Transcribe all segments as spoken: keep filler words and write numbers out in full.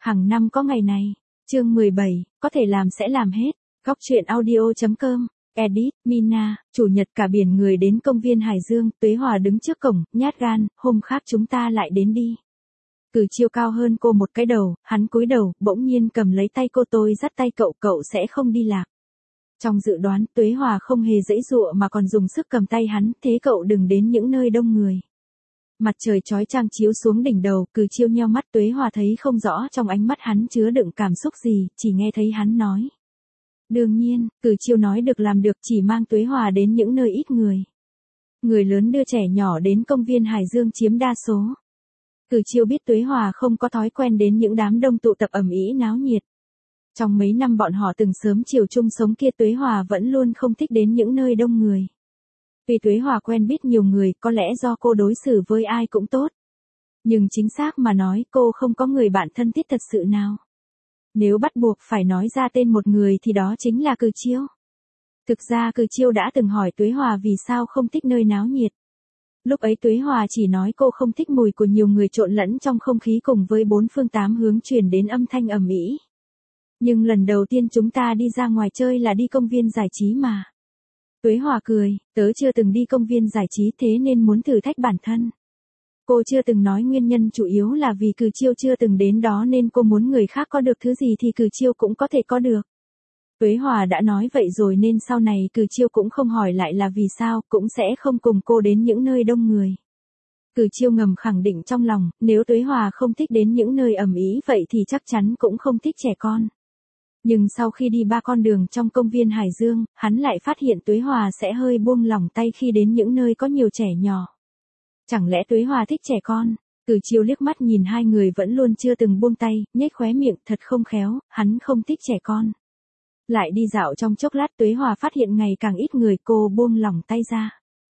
Hàng năm có ngày này. Chương mười bảy, có thể làm sẽ làm hết. Góc truyện audio.com. Edit, Mina, chủ nhật cả biển người đến công viên Hải Dương, Tuế Hòa đứng trước cổng, nhát gan, hôm khác chúng ta lại đến đi. Cử Chiêu cao hơn cô một cái đầu, hắn cúi đầu, bỗng nhiên cầm lấy tay cô, tôi dắt tay cậu, cậu sẽ không đi lạc. Trong dự đoán, Tuế Hòa không hề giãy giụa mà còn dùng sức cầm tay hắn, thế cậu đừng đến những nơi đông người. Mặt trời chói chang chiếu xuống đỉnh đầu, Cử Chiêu nheo mắt, Tuế Hòa thấy không rõ trong ánh mắt hắn chứa đựng cảm xúc gì, chỉ nghe thấy hắn nói. Đương nhiên, Cử Chiêu nói được làm được, chỉ mang Tuế Hòa đến những nơi ít người. Người lớn đưa trẻ nhỏ đến công viên Hải Dương chiếm đa số. Cử Chiêu biết Tuế Hòa không có thói quen đến những đám đông tụ tập ầm ĩ náo nhiệt. Trong mấy năm bọn họ từng sớm chiều chung sống kia, Tuế Hòa vẫn luôn không thích đến những nơi đông người. Vì Tuế Hòa quen biết nhiều người, có lẽ do cô đối xử với ai cũng tốt. Nhưng chính xác mà nói, cô không có người bạn thân thiết thật sự nào. Nếu bắt buộc phải nói ra tên một người thì đó chính là Cử Chiêu. Thực ra Cử Chiêu đã từng hỏi Tuế Hòa vì sao không thích nơi náo nhiệt. Lúc ấy Tuế Hòa chỉ nói cô không thích mùi của nhiều người trộn lẫn trong không khí cùng với bốn phương tám hướng truyền đến âm thanh ầm ĩ. Nhưng lần đầu tiên chúng ta đi ra ngoài chơi là đi công viên giải trí mà. Tuế Hòa cười, tớ chưa từng đi công viên giải trí thế nên muốn thử thách bản thân. Cô chưa từng nói nguyên nhân chủ yếu là vì Cử Chiêu chưa từng đến đó nên cô muốn người khác có được thứ gì thì Cử Chiêu cũng có thể có được. Tuế Hòa đã nói vậy rồi nên sau này Cử Chiêu cũng không hỏi lại là vì sao, cũng sẽ không cùng cô đến những nơi đông người. Cử Chiêu ngầm khẳng định trong lòng, nếu Tuế Hòa không thích đến những nơi ầm ĩ vậy thì chắc chắn cũng không thích trẻ con. Nhưng sau khi đi ba con đường trong công viên Hải Dương, hắn lại phát hiện Tuế Hòa sẽ hơi buông lỏng tay khi đến những nơi có nhiều trẻ nhỏ. Chẳng lẽ Tuế Hòa thích trẻ con? Cử Chiêu liếc mắt nhìn hai người vẫn luôn chưa từng buông tay, nhếch khóe miệng, thật không khéo, hắn không thích trẻ con. Lại đi dạo trong chốc lát, Tuế Hòa phát hiện ngày càng ít người, cô buông lỏng tay ra.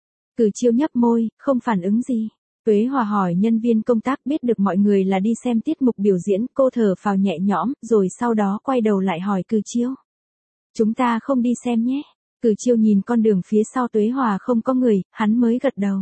Cử Chiêu nhấp môi, không phản ứng gì. Tuế Hòa hỏi nhân viên công tác, biết được mọi người là đi xem tiết mục biểu diễn, cô thở phào nhẹ nhõm, rồi sau đó quay đầu lại hỏi Cử Chiêu. Chúng ta không đi xem nhé. Cử Chiêu nhìn con đường phía sau Tuế Hòa không có người, hắn mới gật đầu.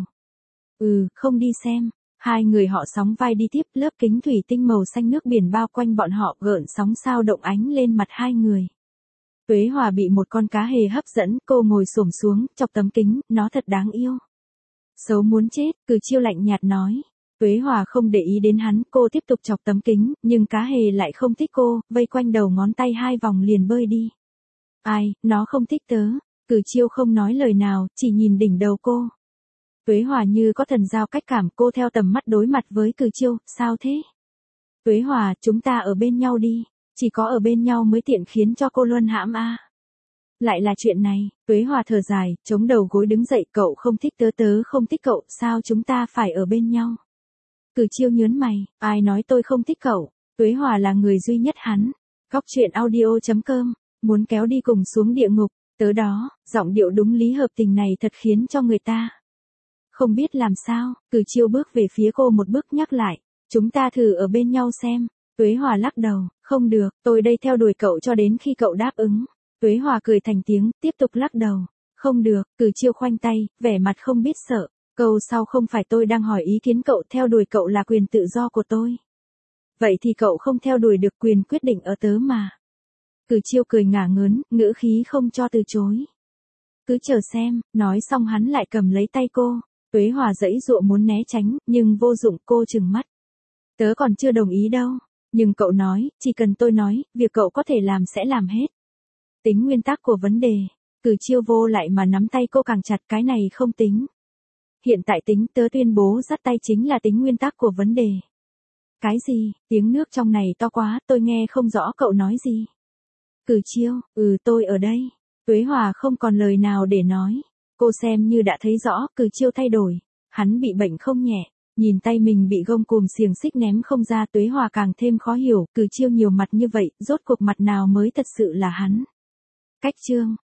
Ừ, không đi xem. Hai người họ sóng vai đi tiếp, lớp kính thủy tinh màu xanh nước biển bao quanh bọn họ, gợn sóng sao động ánh lên mặt hai người. Tuế Hòa bị một con cá hề hấp dẫn, cô ngồi xổm xuống, chọc tấm kính, nó thật đáng yêu. Xấu muốn chết, Cử Chiêu lạnh nhạt nói. Tuế Hòa không để ý đến hắn, cô tiếp tục chọc tấm kính, nhưng cá hề lại không thích cô, vây quanh đầu ngón tay hai vòng liền bơi đi. Ai, nó không thích tớ. Cử Chiêu không nói lời nào, chỉ nhìn đỉnh đầu cô. Tuế Hòa như có thần giao cách cảm, cô theo tầm mắt đối mặt với Cử Chiêu, sao thế? Tuế Hòa, chúng ta ở bên nhau đi, chỉ có ở bên nhau mới tiện khiến cho cô luân hãm a. À. Lại là chuyện này, Tuế Hòa thở dài, chống đầu gối đứng dậy, cậu không thích tớ, tớ không thích cậu, sao chúng ta phải ở bên nhau? Cử Chiêu nhớn mày, ai nói tôi không thích cậu? Tuế Hòa là người duy nhất hắn. Góc truyện audio.com, muốn kéo đi cùng xuống địa ngục, tớ đó, giọng điệu đúng lý hợp tình này thật khiến cho người ta không biết làm sao. Cử Chiêu bước về phía cô một bước, nhắc lại, chúng ta thử ở bên nhau xem. Tuế Hòa lắc đầu, không được, tôi đây theo đuổi cậu cho đến khi cậu đáp ứng. Tuế Hòa cười thành tiếng, tiếp tục lắc đầu. Không được, Cử Chiêu khoanh tay, vẻ mặt không biết sợ. Câu sau không phải tôi đang hỏi ý kiến cậu, theo đuổi cậu là quyền tự do của tôi. Vậy thì cậu không theo đuổi được, quyền quyết định ở tớ mà. Cử Chiêu cười ngả ngớn, ngữ khí không cho từ chối. Cứ chờ xem, nói xong hắn lại cầm lấy tay cô. Tuế Hòa giãy giụa muốn né tránh, nhưng vô dụng, cô trừng mắt. Tớ còn chưa đồng ý đâu. Nhưng cậu nói, chỉ cần tôi nói, việc cậu có thể làm sẽ làm hết. Tính nguyên tắc của vấn đề. Cử Chiêu vô lại mà nắm tay cô càng chặt, cái này không tính. Hiện tại tính, tớ tuyên bố dắt tay chính là tính nguyên tắc của vấn đề. Cái gì? Tiếng nước trong này to quá, tôi nghe không rõ cậu nói gì. Cử Chiêu, ừ tôi ở đây. Tuế Hòa không còn lời nào để nói. Cô xem như đã thấy rõ, Cử Chiêu thay đổi. Hắn bị bệnh không nhẹ. Nhìn tay mình bị gông cùm xiềng xích ném không ra, Tuế Hòa càng thêm khó hiểu, Cử Chiêu nhiều mặt như vậy, rốt cuộc mặt nào mới thật sự là hắn. Cách chương